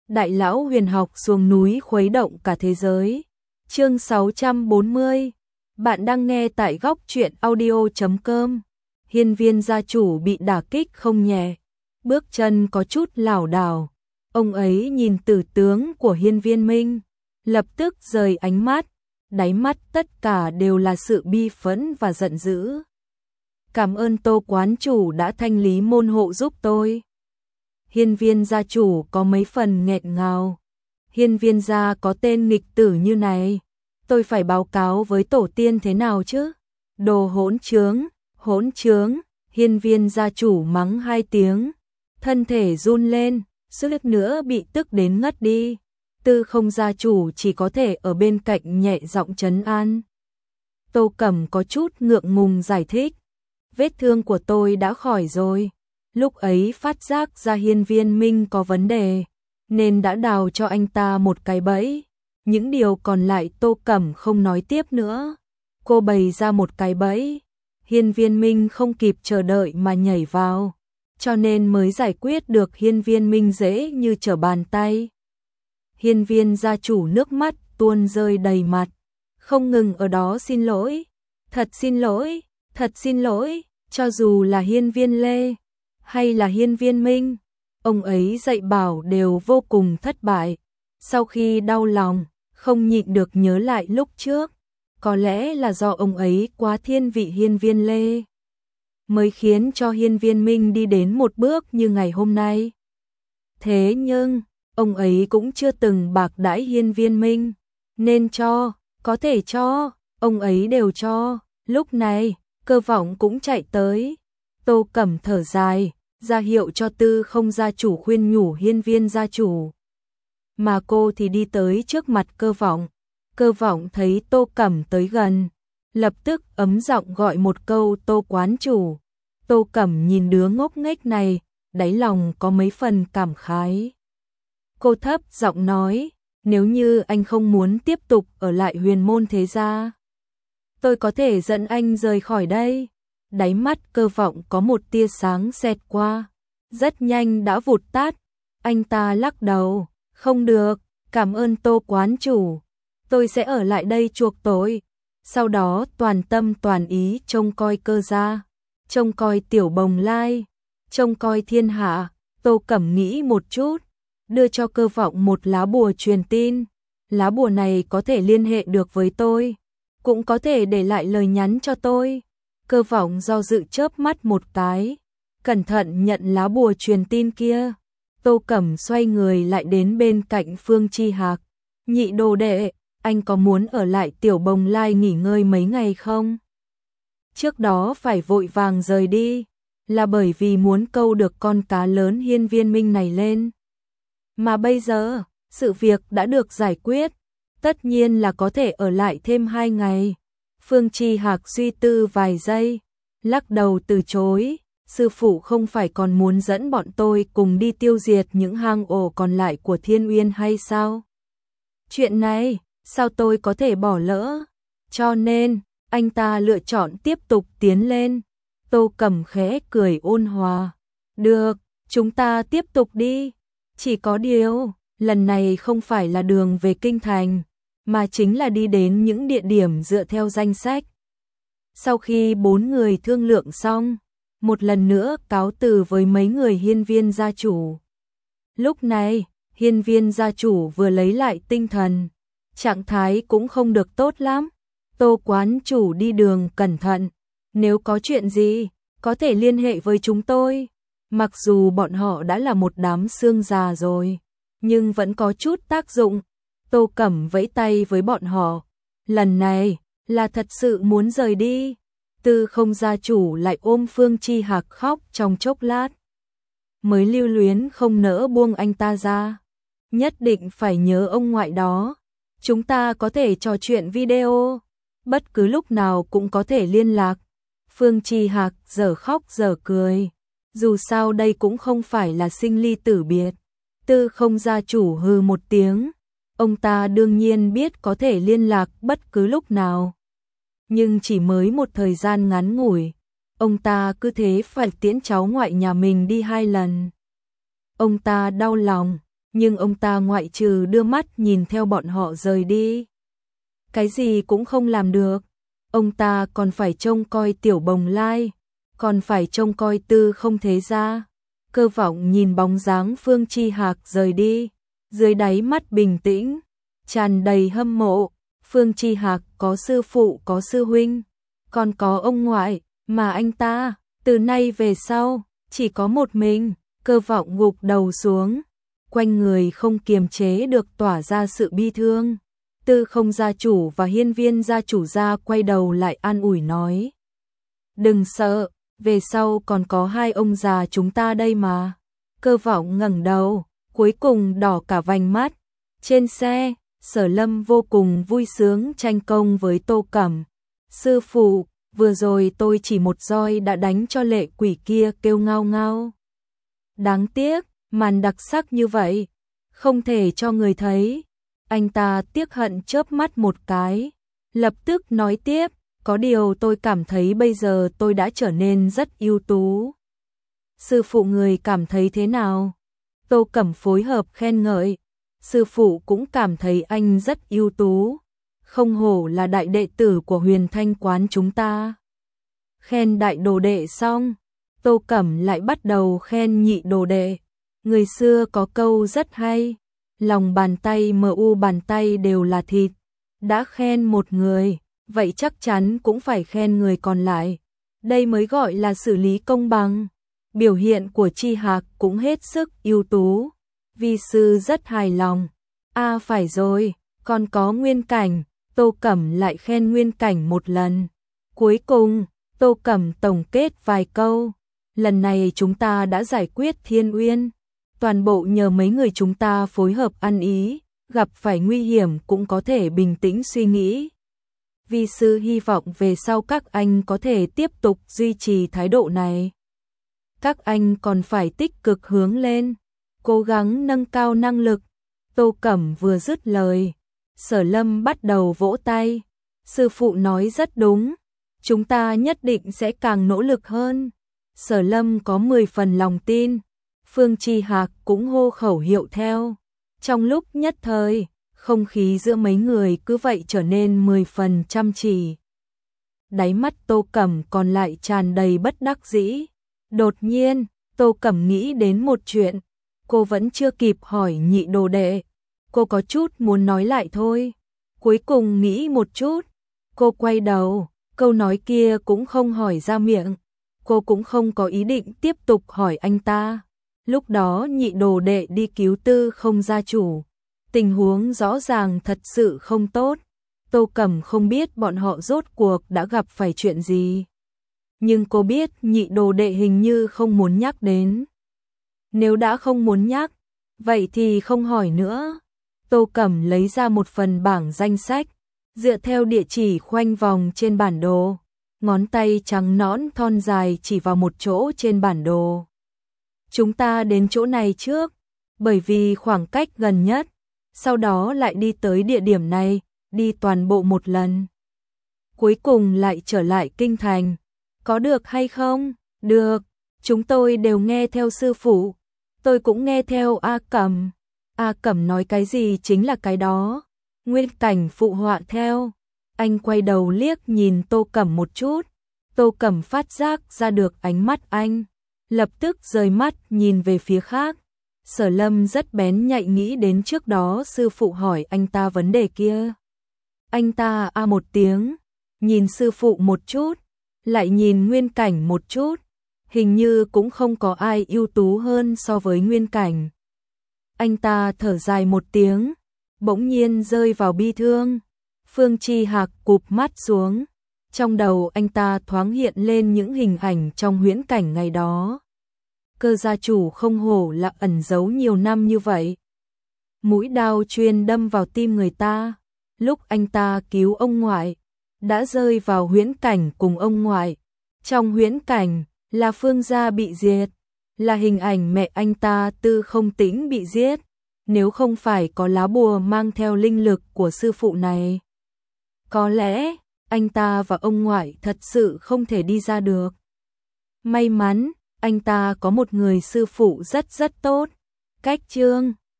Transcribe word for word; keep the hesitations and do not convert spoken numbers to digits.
Đại lão huyền học xuống núi khuấy động cả thế giới. Chương sáu trăm bốn mươi. Bạn đang nghe tại góc truyện audio chấm com. Hiên Viên gia chủ bị đả kích không nhẹ, bước chân có chút lảo đảo. Ông ấy nhìn tử tướng của Hiên Viên Minh, lập tức rời ánh mắt, đáy mắt tất cả đều là sự bi phẫn và giận dữ. Cảm ơn Tô quán chủ đã thanh lý môn hộ giúp tôi. Hiên Viên gia chủ có mấy phần nghẹn ngào. Hiên Viên gia có tên nghịch tử như này, tôi phải báo cáo với tổ tiên thế nào chứ? Đồ hỗn trướng, hỗn trướng, Hiên Viên gia chủ mắng hai tiếng, thân thể run lên, suýt nữa bị tức đến ngất đi. Tư Không gia chủ chỉ có thể ở bên cạnh nhẹ giọng trấn an. Tô Cẩm có chút ngượng ngùng giải thích, vết thương của tôi đã khỏi rồi. Lúc ấy phát giác ra Hiên Viên Minh có vấn đề, nên đã đào cho anh ta một cái bẫy. Những điều còn lại Tô Cẩm không nói tiếp nữa. Cô bày ra một cái bẫy, Hiên Viên Minh không kịp chờ đợi mà nhảy vào, cho nên mới giải quyết được Hiên Viên Minh dễ như trở bàn tay. Hiên Viên gia chủ nước mắt tuôn rơi đầy mặt, không ngừng ở đó xin lỗi, thật xin lỗi, thật xin lỗi, cho dù là Hiên Viên Lê hay là Hiên Viên Minh, ông ấy dạy bảo đều vô cùng thất bại. Sau khi đau lòng, không nhịn được nhớ lại lúc trước, có lẽ là do ông ấy quá thiên vị Hiên Viên Lê, mới khiến cho Hiên Viên Minh đi đến một bước như ngày hôm nay. Thế nhưng, ông ấy cũng chưa từng bạc đãi Hiên Viên Minh, nên cho, có thể cho, ông ấy đều cho. Lúc này, Cơ Vọng cũng chạy tới. Tô Cẩm thở dài, ra hiệu cho Tư Không gia chủ khuyên nhủ Hiên Viên gia chủ. Mà cô thì đi tới trước mặt Cơ Vọng. Cơ Vọng thấy Tô Cẩm tới gần, lập tức ấm giọng gọi một câu Tô quán chủ. Tô Cẩm nhìn đứa ngốc nghếch này, đáy lòng có mấy phần cảm khái. Cô thấp giọng nói, nếu như anh không muốn tiếp tục ở lại Huyền Môn thế gia, tôi có thể dẫn anh rời khỏi đây. Đáy mắt Cơ Vọng có một tia sáng xẹt qua, rất nhanh đã vụt tắt. Anh ta lắc đầu, không được, cảm ơn Tô quán chủ, tôi sẽ ở lại đây chuộc tội, sau đó toàn tâm toàn ý trông coi Cơ gia, trông coi Tiểu Bồng Lai, trông coi thiên hạ. Tô Cẩm nghĩ một chút, đưa cho Cơ Vọng một lá bùa truyền tin. Lá bùa này có thể liên hệ được với tôi, cũng có thể để lại lời nhắn cho tôi. Cơ Vọng do dự chớp mắt một cái, cẩn thận nhận lá bùa truyền tin kia. Tô Cẩm xoay người lại đến bên cạnh Phương Chi Hạc. Nhị đồ đệ, anh có muốn ở lại Tiểu Bồng Lai nghỉ ngơi mấy ngày không? Trước đó phải vội vàng rời đi, là bởi vì muốn câu được con cá lớn Hiên Viên Minh này lên. Mà bây giờ, sự việc đã được giải quyết, tất nhiên là có thể ở lại thêm hai ngày. Phương Chi Hạc suy tư vài giây, lắc đầu từ chối. Sư phụ không phải còn muốn dẫn bọn tôi cùng đi tiêu diệt những hang ổ còn lại của Thiên Uyên hay sao? Chuyện này, sao tôi có thể bỏ lỡ? Cho nên, anh ta lựa chọn tiếp tục tiến lên. Tô Cẩm khẽ cười ôn hòa. Được, chúng ta tiếp tục đi. Chỉ có điều, lần này không phải là đường về kinh thành, mà chính là đi đến những địa điểm dựa theo danh sách. Sau khi bốn người thương lượng xong, một lần nữa cáo từ với mấy người Hiên Viên gia chủ. Lúc này, Hiên Viên gia chủ vừa lấy lại tinh thần, trạng thái cũng không được tốt lắm. Tô quán chủ đi đường cẩn thận, nếu có chuyện gì, có thể liên hệ với chúng tôi. Mặc dù bọn họ đã là một đám xương già rồi, nhưng vẫn có chút tác dụng. Tô Cẩm vẫy tay với bọn họ, lần này là thật sự muốn rời đi. Tư Không gia chủ lại ôm Phương Chi Hạc khóc trong chốc lát, mới lưu luyến không nỡ buông anh ta ra. Nhất định phải nhớ ông ngoại đó, chúng ta có thể trò chuyện video, bất cứ lúc nào cũng có thể liên lạc. Phương Chi Hạc giờ khóc giờ cười, dù sao đây cũng không phải là sinh ly tử biệt. Tư Không gia chủ hừ một tiếng, ông ta đương nhiên biết có thể liên lạc bất cứ lúc nào, nhưng chỉ mới một thời gian ngắn ngủi, ông ta cứ thế phải tiễn cháu ngoại nhà mình đi hai lần. Ông ta đau lòng, nhưng ông ta ngoại trừ đưa mắt nhìn theo bọn họ rời đi, cái gì cũng không làm được. Ông ta còn phải trông coi Tiểu Bồng Lai, còn phải trông coi Tư Không Thế Gia. Cơ Vọng nhìn bóng dáng Phương Chi Hạc rời đi, dưới đáy mắt bình tĩnh, tràn đầy hâm mộ. Phương Chi Hạc có sư phụ, có sư huynh, còn có ông ngoại, mà anh ta, từ nay về sau, chỉ có một mình. Cơ Vọng gục đầu xuống, quanh người không kiềm chế được tỏa ra sự bi thương. Tư Không gia chủ và Hiên Viên gia chủ gia quay đầu lại an ủi nói: đừng sợ, về sau còn có hai ông già chúng ta đây mà. Cơ Vọng ngẩng đầu, cuối cùng đỏ cả vành mắt. Trên xe, Sở Lâm vô cùng vui sướng tranh công với Tô Cẩm. Sư phụ, vừa rồi tôi chỉ một roi đã đánh cho lệ quỷ kia kêu ngao ngao. Đáng tiếc, màn đặc sắc như vậy, không thể cho người thấy. Anh ta tiếc hận chớp mắt một cái, lập tức nói tiếp, có điều tôi cảm thấy bây giờ tôi đã trở nên rất ưu tú. Sư phụ người cảm thấy thế nào? Tô Cẩm phối hợp khen ngợi. Sư phụ cũng cảm thấy anh rất ưu tú, không hổ là đại đệ tử của Huyền Thanh quán chúng ta. Khen đại đồ đệ xong, Tô Cẩm lại bắt đầu khen nhị đồ đệ. Người xưa có câu rất hay, lòng bàn tay mờ u bàn tay đều là thịt. Đã khen một người, vậy chắc chắn cũng phải khen người còn lại. Đây mới gọi là xử lý công bằng. Biểu hiện của Chi Hạc cũng hết sức ưu tú. Vi sư rất hài lòng. À phải rồi, còn có Nguyên Cảnh. Tô Cẩm lại khen Nguyên Cảnh một lần. Cuối cùng, Tô Cẩm tổng kết vài câu. Lần này chúng ta đã giải quyết Thiên Uyên. Toàn bộ nhờ mấy người chúng ta phối hợp ăn ý, gặp phải nguy hiểm cũng có thể bình tĩnh suy nghĩ. Vi sư hy vọng về sau các anh có thể tiếp tục duy trì thái độ này. Các anh còn phải tích cực hướng lên, cố gắng nâng cao năng lực. Tô Cẩm vừa dứt lời, Sở Lâm bắt đầu vỗ tay. Sư phụ nói rất đúng, chúng ta nhất định sẽ càng nỗ lực hơn. Sở Lâm có mười phần lòng tin. Phương Chi Hạc cũng hô khẩu hiệu theo. Trong lúc nhất thời, không khí giữa mấy người cứ vậy trở nên mười phần chăm chỉ. Đáy mắt Tô Cẩm còn lại tràn đầy bất đắc dĩ. Đột nhiên, Tô Cẩm nghĩ đến một chuyện. Cô vẫn chưa kịp hỏi nhị đồ đệ. Cô có chút muốn nói lại thôi. Cuối cùng nghĩ một chút. Cô quay đầu, câu nói kia cũng không hỏi ra miệng. Cô cũng không có ý định tiếp tục hỏi anh ta. Lúc đó nhị đồ đệ đi cứu Tư Không gia chủ. Tình huống rõ ràng thật sự không tốt. Tô Cẩm không biết bọn họ rốt cuộc đã gặp phải chuyện gì. Nhưng cô biết nhị đồ đệ hình như không muốn nhắc đến. Nếu đã không muốn nhắc, vậy thì không hỏi nữa. Tô Cẩm lấy ra một phần bảng danh sách, dựa theo địa chỉ khoanh vòng trên bản đồ. Ngón tay trắng nõn thon dài chỉ vào một chỗ trên bản đồ. Chúng ta đến chỗ này trước, bởi vì khoảng cách gần nhất, sau đó lại đi tới địa điểm này, đi toàn bộ một lần. Cuối cùng lại trở lại kinh thành. Có được hay không? Được, chúng tôi đều nghe theo sư phụ. Tôi cũng nghe theo A Cẩm. A Cẩm nói cái gì chính là cái đó. Nguyên Cảnh phụ họa theo. Anh quay đầu liếc nhìn Tô Cẩm một chút. Tô Cẩm phát giác ra được ánh mắt anh, lập tức rời mắt nhìn về phía khác. Sở Lâm rất bén nhạy nghĩ đến trước đó sư phụ hỏi anh ta vấn đề kia. Anh ta a một tiếng, nhìn sư phụ một chút, lại nhìn Nguyên Cảnh một chút. Hình như cũng không có ai ưu tú hơn so với Nguyên Cảnh. Anh ta thở dài một tiếng, bỗng nhiên rơi vào bi thương. Phương Chi Hạc cụp mắt xuống. Trong đầu anh ta thoáng hiện lên những hình ảnh trong huyễn cảnh ngày đó. Cơ gia chủ không hổ là ẩn giấu nhiều năm như vậy. Mũi đao chuyên đâm vào tim người ta. Lúc anh ta cứu ông ngoại, đã rơi vào huyễn cảnh cùng ông ngoại. Trong huyễn cảnh là Phương gia bị diệt, là hình ảnh mẹ anh ta Tư Không Tĩnh bị giết. Nếu không phải có lá bùa mang theo linh lực của sư phụ này, có lẽ anh ta và ông ngoại thật sự không thể đi ra được. May mắn, anh ta có một người sư phụ rất rất tốt. Cách chương